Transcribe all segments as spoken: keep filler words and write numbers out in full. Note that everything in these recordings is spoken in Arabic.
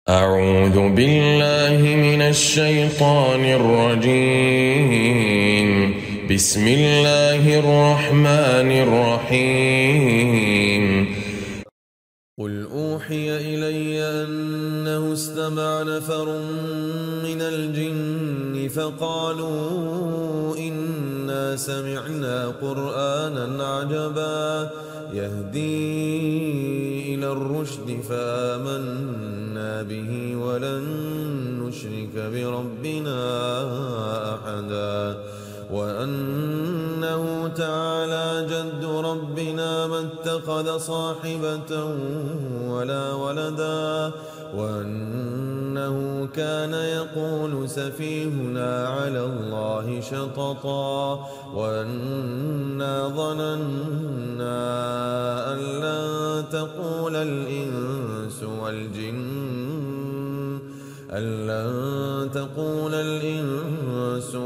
أعوذ بالله من الشيطان الرجيم. بسم الله الرحمن الرحيم. قل أوحي إلي أنه استمع نفر من الجن فقالوا إنا سمعنا قرآنا عجبا يهدي إلى الرشد فآمنا به ولن نشرك بربنا أحدا وأنه تعالى جد ربنا ما اتخذ صاحبة ولا ولدا وأنه كان يقول سفيهنا على الله شططا وأنا ظننا أن لن تقول الإنس والجن أن لن تقول الإنس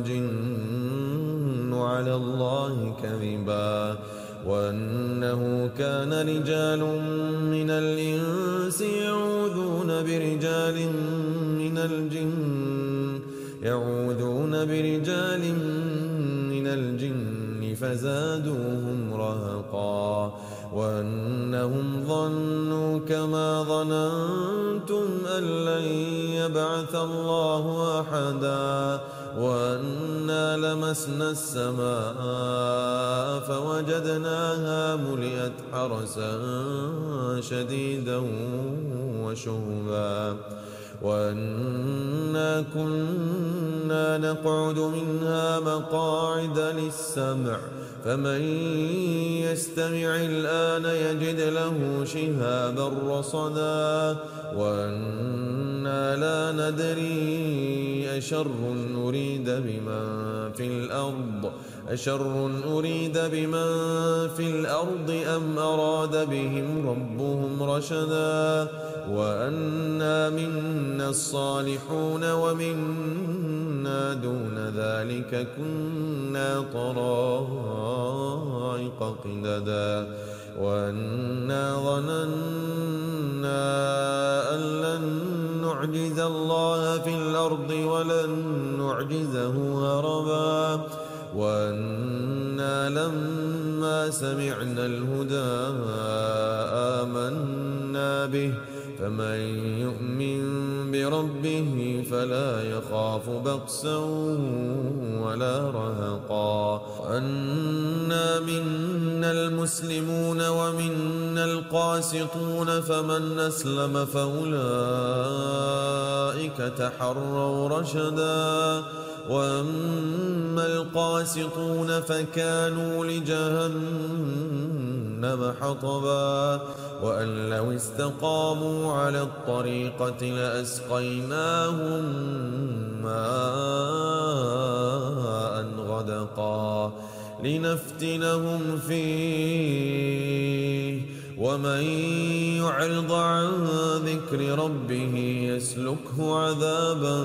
والجن على الله كذبا وأنه كان رجال من الإنس يعوذون برجال من الجن يعوذون برجال من الجن فزادوهم رهقا وأنهم ظنوا كما ظننتم أن لن يبعث الله أحدا وأنا لمسنا السماء فوجدناها ملئت حرسا شديدا وشهبا وأنا كنا نقعد منها مقاعد للسمع فمن يستمع الآن يجد له شهابا رصدا وأنا لا ندري أشر أريد بمن في الأرض أشر أريد بمن في الأرض أم أراد بهم ربهم رشدا وأنا منا الصالحون ومنا دون ذلك كنا طرائق قددا وأنا ظننا أن لن نعجز الله في الأرض ولن نعجزه هربا وأنا لما سمعنا الهدى آمنا به فمن يؤمن بربه فلا يخاف بخسا ولا رهقا وأنا منا المسلمون ومنا القاسطون فمن أسلم فأولئك تحروا رشدا وأما القاسطون فكانوا لجهنم حطبا وأن لو استقاموا على الطريقة لأسقيناهم ماء غدقا لنفتنهم فيه ومن يعرض عن ذكر ربه يسلكه عذابا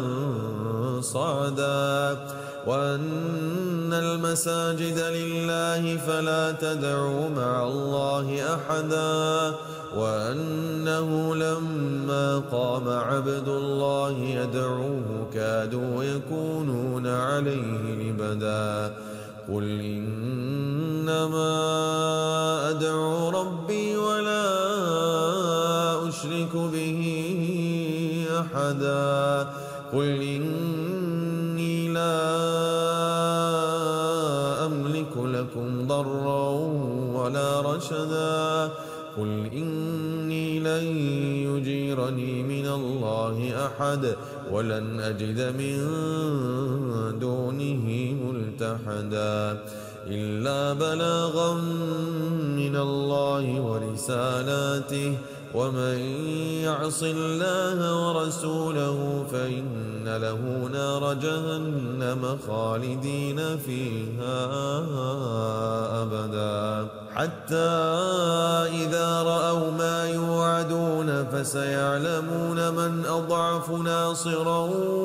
صعدا وأن المساجد لله فلا تدعوا مع الله أحدا وأنه لما قام عبد الله يدعوه كادوا يكونون عليه لبدا قل إنما أدعو ربي ولا أشرك به أحدا قل إني لا أملك لكم ضرا ولا رشدا قل إني لن يجيرني من الله أحد ولن أجد من دونه ملتحدا إلا بلاغا من الله ورسالاته ومن يعص الله ورسوله فإن له نار جهنم خالدين فيها أبدا حتى إذا رأوا ما يوعدون فسيعلمون من أضعف ناصرا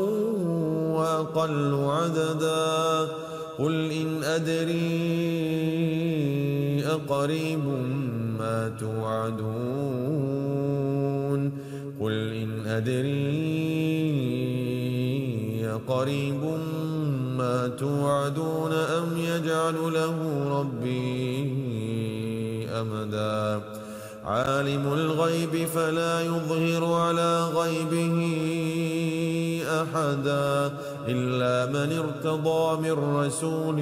وأقل عددا قل إن أدري أقريب ما توعدون قل إن أدري قريب ما توعدون أم يجعل له ربي أمدا عالم الغيب فلا يظهر على غيبه أحدا إلا من ارتضى من رسول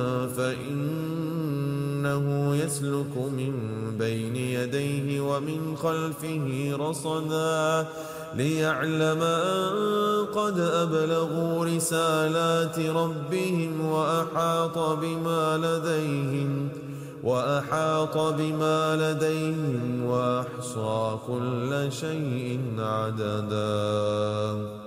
فإنه يسلك من بين يديه ومن خلفه رصدا ليعلم أن قد أبلغوا رسالات ربهم وأحاط بما لديهم وأحاط بما لديهم وأحصى كل شيء عددا.